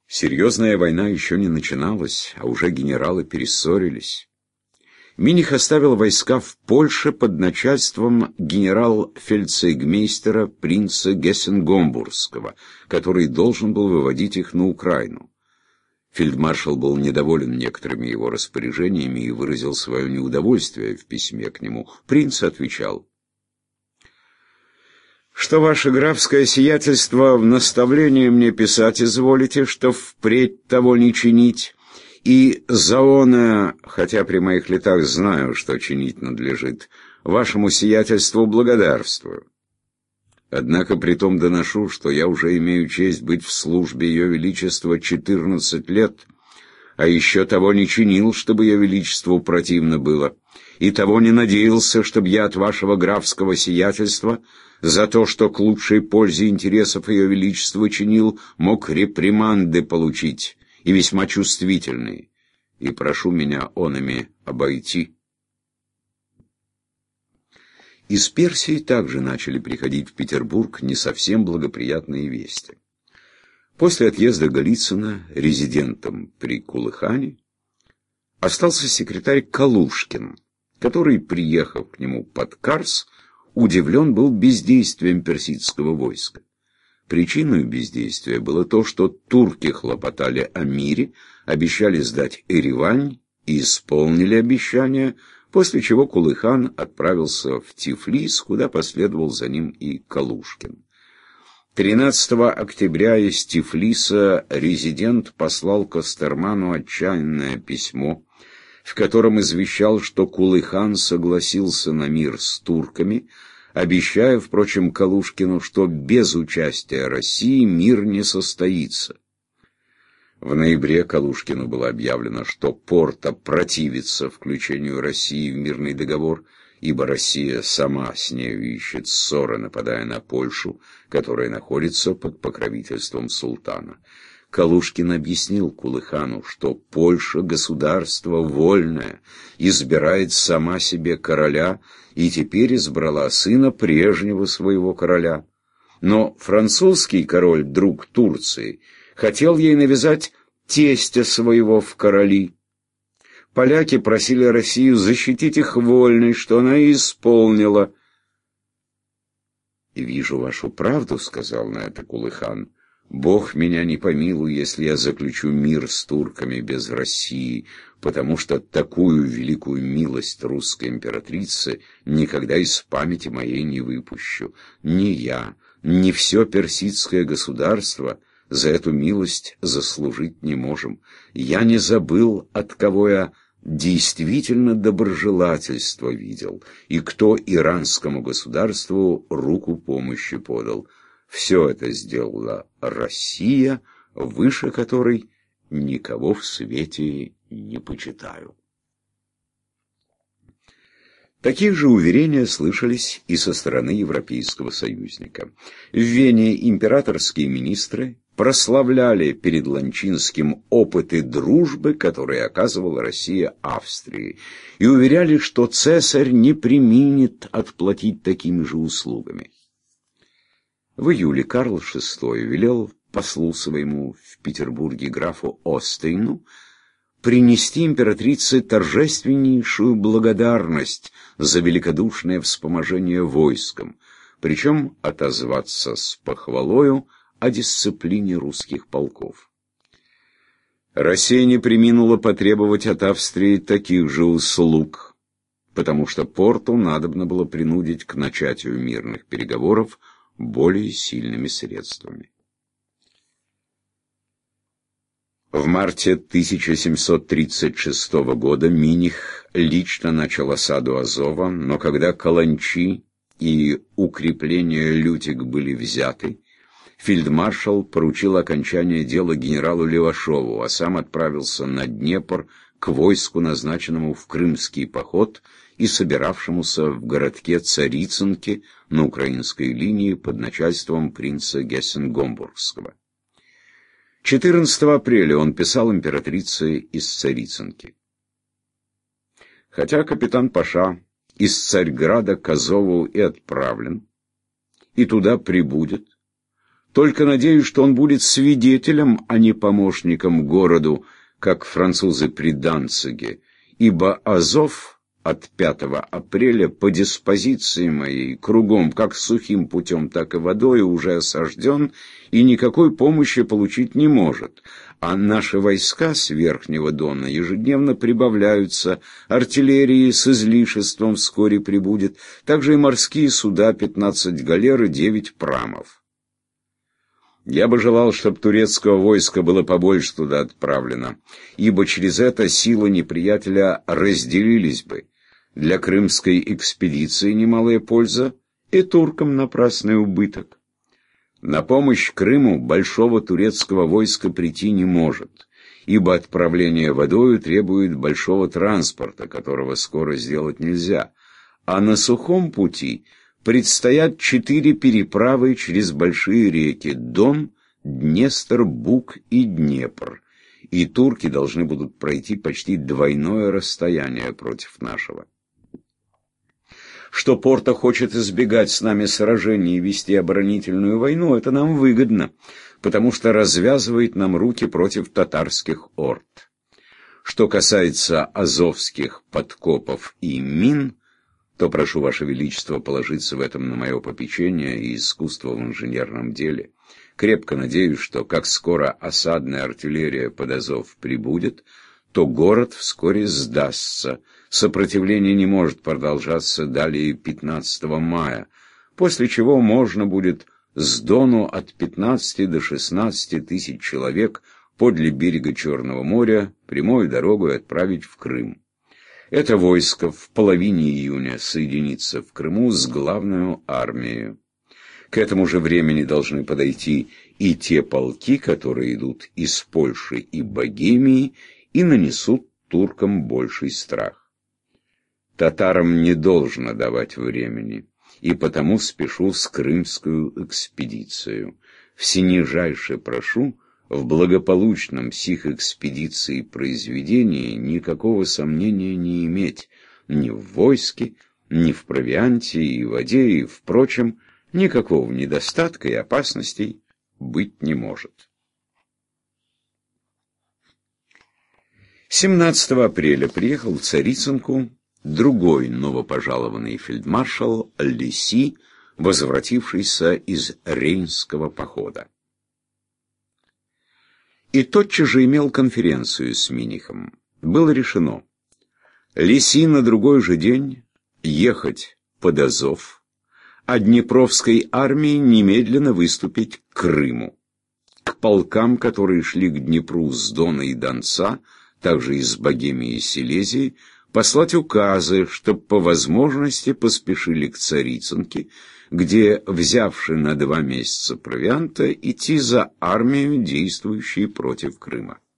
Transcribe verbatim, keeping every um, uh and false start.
Серьезная война еще не начиналась, а уже генералы перессорились. Миних оставил войска в Польше под начальством генерал-фельдцейгмейстера принца Гессен-Гомбургского, который должен был выводить их на Украину. Фельдмаршал был недоволен некоторыми его распоряжениями и выразил свое неудовольствие в письме к нему. Принц отвечал: «Что ваше графское сиятельство в наставлении мне писать изволите, что впредь того не чинить, и заона, хотя при моих летах знаю, что чинить надлежит, вашему сиятельству благодарствую. Однако притом доношу, что я уже имею честь быть в службе Ее Величества четырнадцать лет, а еще того не чинил, чтобы Ее Величеству противно было, и того не надеялся, чтобы я от вашего графского сиятельства за то, что к лучшей пользе интересов Ее Величества чинил, мог реприманды получить, и весьма чувствительные, и прошу меня онами обойти». Из Персии также начали приходить в Петербург не совсем благоприятные вести. После отъезда Голицына резидентом при Кулыхане остался секретарь Калушкин, который, приехав к нему под Карс, удивлен был бездействием персидского войска. Причиной бездействия было то, что турки хлопотали о мире, обещали сдать Еревань и исполнили обещание, после чего Кулыхан отправился в Тифлис, куда последовал за ним и Калушкин. тринадцатого октября из Тифлиса резидент послал Костерману отчаянное письмо, в котором извещал, что Кулыхан согласился на мир с турками, обещая, впрочем, Калушкину, что без участия России мир не состоится. В ноябре Калушкину было объявлено, что Порто противится включению России в мирный договор, ибо Россия сама с нею ищет ссоры, нападая на Польшу, которая находится под покровительством султана. Калушкин объяснил Кулыхану, что Польша — государство вольное, избирает сама себе короля и теперь избрала сына прежнего своего короля. Но французский король, друг Турции, хотел ей навязать тестя своего в короли. Поляки просили Россию защитить их вольность, что она и исполнила. «Вижу вашу правду», — сказал на это Кулыхан. «Бог меня не помилуй, если я заключу мир с турками без России, потому что такую великую милость русской императрицы никогда из памяти моей не выпущу. Ни я, ни все персидское государство за эту милость заслужить не можем. Я не забыл, от кого я действительно доброжелательство видел, и кто иранскому государству руку помощи подал. Все это сделала Россия, выше которой никого в свете не почитаю». Такие же уверения слышались и со стороны европейского союзника. В Вене императорские министры прославляли перед Ланчинским опыты дружбы, которые оказывала Россия Австрии, и уверяли, что цесарь не преминет отплатить такими же услугами. В июле Карл шестой велел послу своему в Петербурге графу Остейну принести императрице торжественнейшую благодарность за великодушное вспоможение войском, причем отозваться с похвалою о дисциплине русских полков. Россия не преминула потребовать от Австрии таких же услуг, потому что Порту надобно было принудить к начатию мирных переговоров более сильными средствами. В марте тысяча семьсот тридцать шестого года Миних лично начал осаду Азова, но когда Каланчи и укрепления Лютик были взяты, фельдмаршал поручил окончание дела генералу Левашову, а сам отправился на Днепр к войску, назначенному в крымский поход и собиравшемуся в городке Царицынке на украинской линии под начальством принца Гессен-Гомбургского. четырнадцатого апреля он писал императрице из Царицынки: «Хотя капитан Паша из Царьграда к Азову и отправлен, и туда прибудет, Только надеюсь, что он будет свидетелем, а не помощником городу, как французы при Данциге, ибо Азов от пятого апреля по диспозиции моей кругом, как сухим путем, так и водой, уже осажден и никакой помощи получить не может, а наши войска с Верхнего Дона ежедневно прибавляются, артиллерии с излишеством вскоре прибудет, также и морские суда, пятнадцать галер и девять прамов. Я бы желал, чтобы турецкого войска было побольше туда отправлено, ибо через это силы неприятеля разделились бы. Для крымской экспедиции немалая польза, и туркам напрасный убыток. На помощь Крыму большого турецкого войска прийти не может, ибо отправление водою требует большого транспорта, которого скоро сделать нельзя, а на сухом пути предстоят четыре переправы через большие реки Дон, Днестр, Буг и Днепр, и турки должны будут пройти почти двойное расстояние против нашего. Что Порто хочет избегать с нами сражений и вести оборонительную войну, это нам выгодно, потому что развязывает нам руки против татарских орд. Что касается азовских подкопов и мин, то прошу Ваше Величество положиться в этом на мое попечение и искусство в инженерном деле. Крепко надеюсь, что как скоро осадная артиллерия под Азов прибудет, то город вскоре сдастся. Сопротивление не может продолжаться далее пятнадцатого мая, после чего можно будет с Дону от пятнадцати до шестнадцати тысяч человек подле берега Черного моря прямой дорогой отправить в Крым. Это войско в половине июня соединится в Крыму с главной армией. К этому же времени должны подойти и те полки, которые идут из Польши и Богемии, и нанесут туркам больший страх. Татарам не должно давать времени, и потому спешу с крымскую экспедицию. Всенижайше прошу в благополучном сих экспедиции произведении никакого сомнения не иметь ни в войске, ни в провианте и воде, и, впрочем, никакого недостатка и опасностей быть не может. семнадцатого апреля приехал в Царицынку другой новопожалованный фельдмаршал Лиси, возвратившийся из Рейнского похода. И тотчас же имел конференцию с Минихом. Было решено Лиси на другой же день ехать под Азов, а Днепровской армии немедленно выступить к Крыму. К полкам, которые шли к Днепру с Дона и Донца, также из Богемии и Силезии, послать указы, чтоб по возможности поспешили к Царицынке, где, взявши на два месяца провианта, идти за армию, действующей против Крыма.